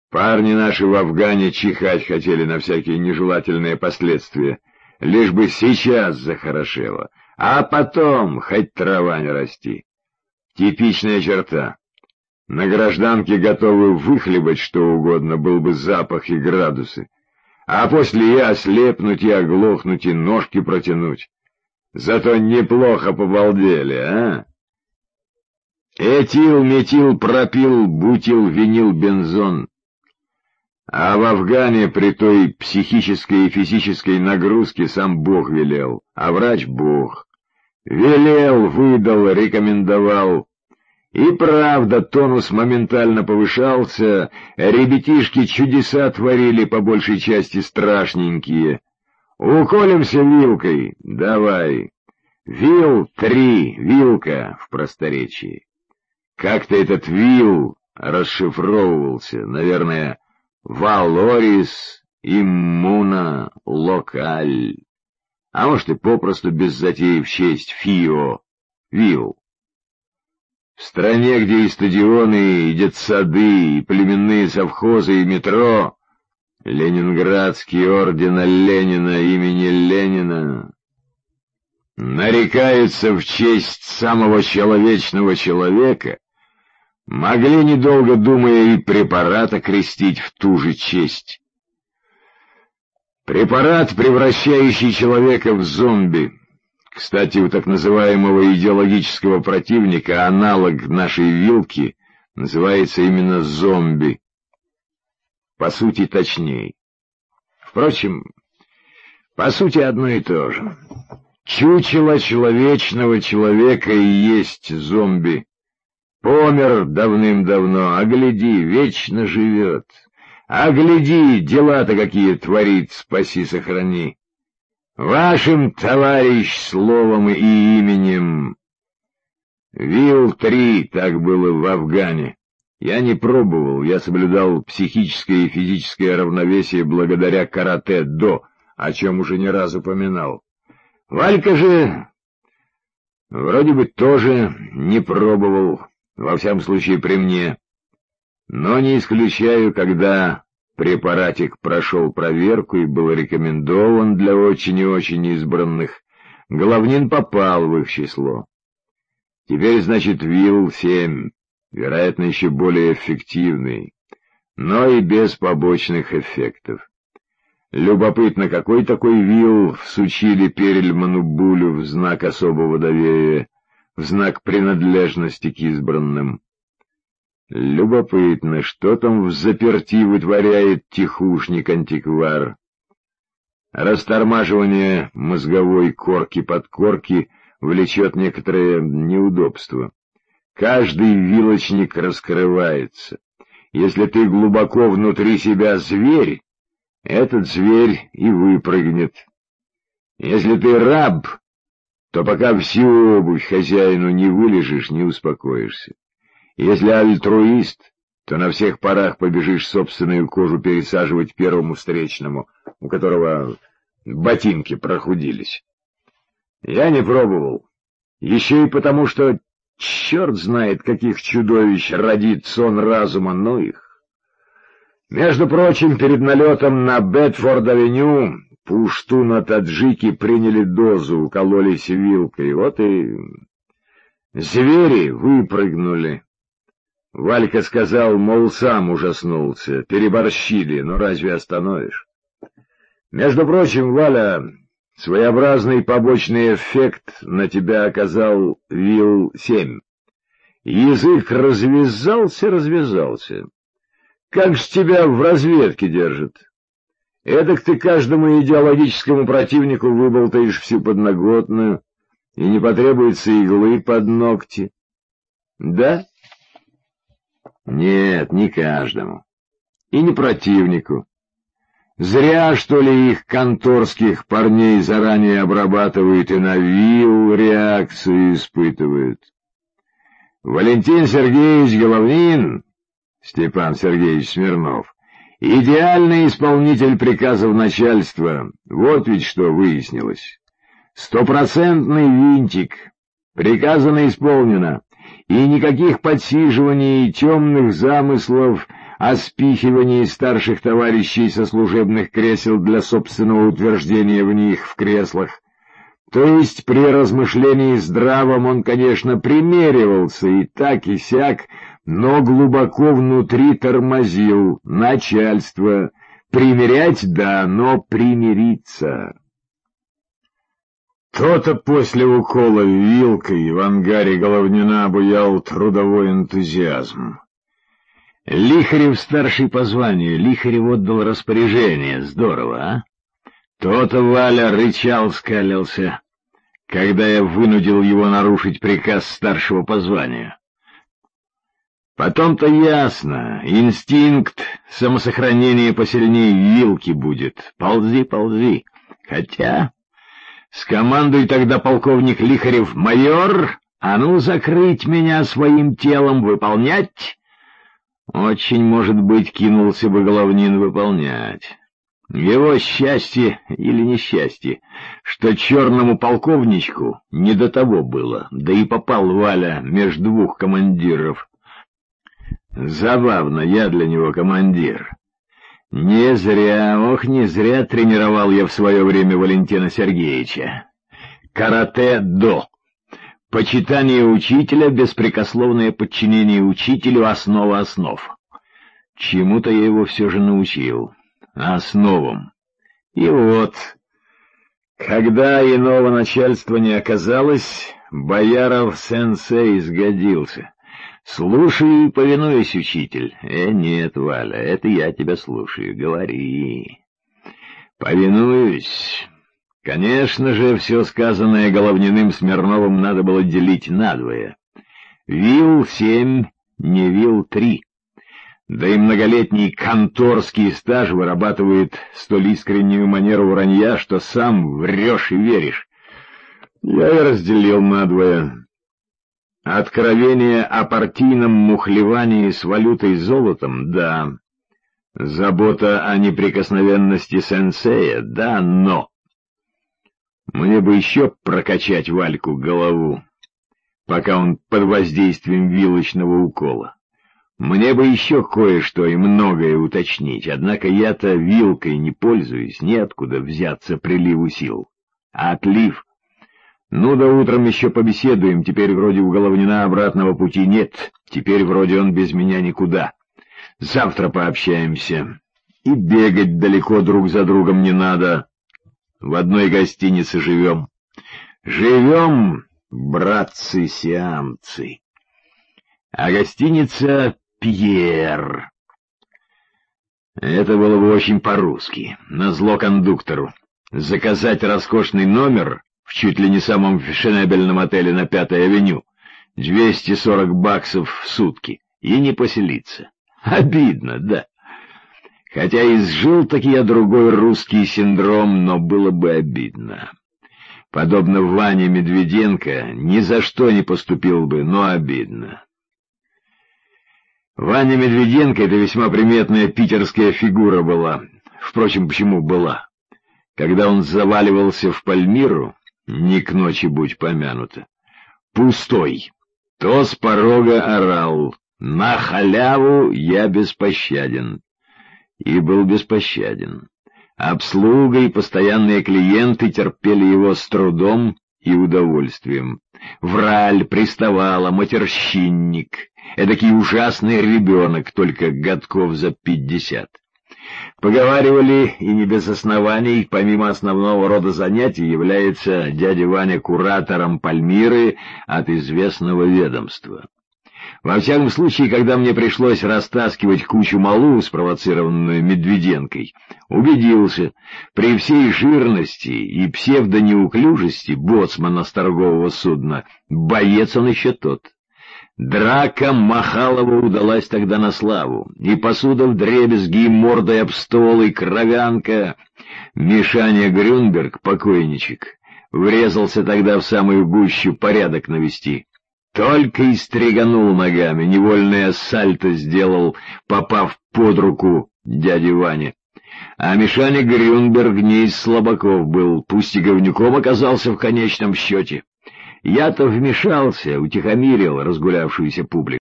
Парни наши в Афгане чихать хотели на всякие нежелательные последствия, лишь бы сейчас захорошело, а потом хоть трава не расти. Типичная черта. На гражданке готовы выхлебать что угодно, был бы запах и градусы, а после и ослепнуть, и оглохнуть, и ножки протянуть. Зато неплохо побалдели, а? Этил, метил, пропил, бутил, винил, бензон. А в Афгане при той психической и физической нагрузке сам Бог велел, а врач Бог. Велел, выдал, рекомендовал. И правда, тонус моментально повышался, ребятишки чудеса творили, по большей части страшненькие. Уколемся вилкой, давай. Вил 3, вилка в просторечии. Как-то этот вил расшифровывался, наверное, Валорис иммуна локаль. А может и попросту без затей в честь Фио, вил. В стране, где и стадионы, и детсады, и племенные совхозы, и метро, Ленинградский орден Ленина имени Ленина нарекается в честь самого человечного человека, могли, недолго думая, и препарат окрестить в ту же честь. Препарат, превращающий человека в зомби. Кстати, у так называемого идеологического противника аналог нашей вилки называется именно зомби. По сути, точней. Впрочем, по сути, одно и то же. Чучело человечного человека и есть зомби. Помер давным-давно, а гляди, вечно живет. А гляди, дела-то какие творит, спаси, сохрани. Вашим, товарищ, словом и именем. Вил-3, так было в Афгане. Я не пробовал, я соблюдал психическое и физическое равновесие благодаря каратэ-до, о чем уже не раз упоминал. Валька же вроде бы тоже не пробовал, во всяком случае при мне. Но не исключаю, когда препаратик прошел проверку и был рекомендован для очень и очень избранных, Головнин попал в их число. Теперь, значит, ВИЛ-7, вероятно, еще более эффективный, но и без побочных эффектов. Любопытно, какой такой ВИЛ всучили Перельману Булю в знак особого доверия, в знак принадлежности к избранным. Любопытно, что там взаперти вытворяет тихушник-антиквар. Растормаживание мозговой корки-подкорки влечет некоторое неудобство. Каждый вилочник раскрывается. Если ты глубоко внутри себя зверь, этот зверь и выпрыгнет. Если ты раб, то пока всю обувь хозяину не вылежишь, не успокоишься. Если альтруист, то на всех парах побежишь собственную кожу пересаживать первому встречному, у которого ботинки прохудились. Я не пробовал. Еще и потому, что черт знает, каких чудовищ родит сон разума, ну их. Между прочим, перед налетом на Бетфорд-авеню пуштуна-таджики приняли дозу, укололись вилкой, вот и звери выпрыгнули. Валька сказал, мол, сам ужаснулся, переборщили, но разве остановишь? Между прочим, Валя, своеобразный побочный эффект на тебя оказал ВИЛ-7. Язык развязался. Как ж тебя в разведке держат? Эдак ты каждому идеологическому противнику выболтаешь всю подноготную, и не потребуется иглы под ногти. Да? Нет, не каждому. И не противнику. Зря, что ли, их конторских парней заранее обрабатывают и на ВИЛ реакцию испытывают. Валентин Сергеевич Головнин, Степан Сергеевич Смирнов, идеальный исполнитель приказов начальства. Вот ведь что выяснилось. 100% винтик. Приказано исполнено. И никаких подсиживаний и темных замыслов о спихивании старших товарищей со служебных кресел для собственного утверждения в них в креслах. То есть при размышлении здравом он, конечно, примеривался и так и сяк, но глубоко внутри тормозил начальство. Примирять — да, но примириться. То-то после укола вилкой в ангаре Головнина обуял трудовой энтузиазм. Лихарев-старший по званию, Лихарев отдал распоряжение. Здорово, а? То-то Валя рычал, скалился, когда я вынудил его нарушить приказ старшего по званию. Потом-то ясно, инстинкт самосохранения посильнее вилки будет. Ползи, ползи. Хотя... Скомандуй тогда, полковник Лихарев: майор, а ну закрыть меня своим телом, выполнять. Очень, может быть, кинулся бы Головнин выполнять. Его счастье или несчастье, что черному полковничку не до того было, да и попал Валя между двух командиров. Забавно, я для него командир. Не зря, ох, не зря тренировал я в свое время Валентина Сергеевича. Каратэ-до. Почитание учителя, беспрекословное подчинение учителю — основа основ. Чему-то я его все же научил. Основам. И вот, когда иного начальства не оказалось, Бояров-сенсей сгодился. «Слушаю и повинуюсь, учитель». Нет, Валя, это я тебя слушаю. Говори. Повинуюсь. Конечно же, все сказанное Головниным Смирновым надо было делить надвое. Вил 7, не вил 3. Да и многолетний конторский стаж вырабатывает столь искреннюю манеру вранья, что сам врешь и веришь. Я и разделил надвое. Откровение о партийном мухлевании с валютой золотом — да. Забота о неприкосновенности сенсея — да, но... Мне бы еще прокачать Вальку голову, пока он под воздействием вилочного укола. Мне бы еще кое-что и многое уточнить, однако я-то вилкой не пользуюсь, неоткуда взяться приливу сил. А отлив... Ну да утром еще побеседуем, теперь вроде у Головнина обратного пути нет, теперь вроде он без меня никуда. Завтра пообщаемся. И бегать далеко друг за другом не надо. В одной гостинице живем. Живем, братцы-сиамцы. А гостиница «Пьер». Это было бы очень по-русски, назло кондуктору. Заказать роскошный номер в чуть ли не самом фешенебельном отеле на 5-й авеню, $240 в сутки, и не поселиться. Обидно, да. Хотя изжил-таки я другой русский синдром, но было бы обидно. Подобно Ване Медведенко, ни за что не поступил бы, но обидно. Ваня Медведенко — это весьма приметная питерская фигура была. Впрочем, почему была? Когда он заваливался в Пальмиру, не к ночи будь помянуто, пустой, то с порога орал: «На халяву я беспощаден». И был беспощаден. Обслуга и постоянные клиенты терпели его с трудом и удовольствием. Враль, приставала, матерщинник, эдакий ужасный ребенок, только годков за 50. Поговаривали, и не без оснований, помимо основного рода занятий является дядя Ваня куратором Пальмиры от известного ведомства. Во всяком случае, когда мне пришлось растаскивать кучу малу, спровоцированную Медведенкой, убедился, при всей жирности и псевдонеуклюжести боцмана с торгового судна, боец он еще тот. Драка Махалова удалась тогда на славу, и посуда вдребезги, и мордой об стол, и кровянка. Мишаня Грюнберг, покойничек, врезался тогда в самую гущу порядок навести. Только и стриганул ногами, невольное сальто сделал, попав под руку дяде Ване. А Мишаня Грюнберг не из слабаков был, пусть и говнюком оказался в конечном счете. Я-то вмешался, утихомирил разгулявшуюся публику.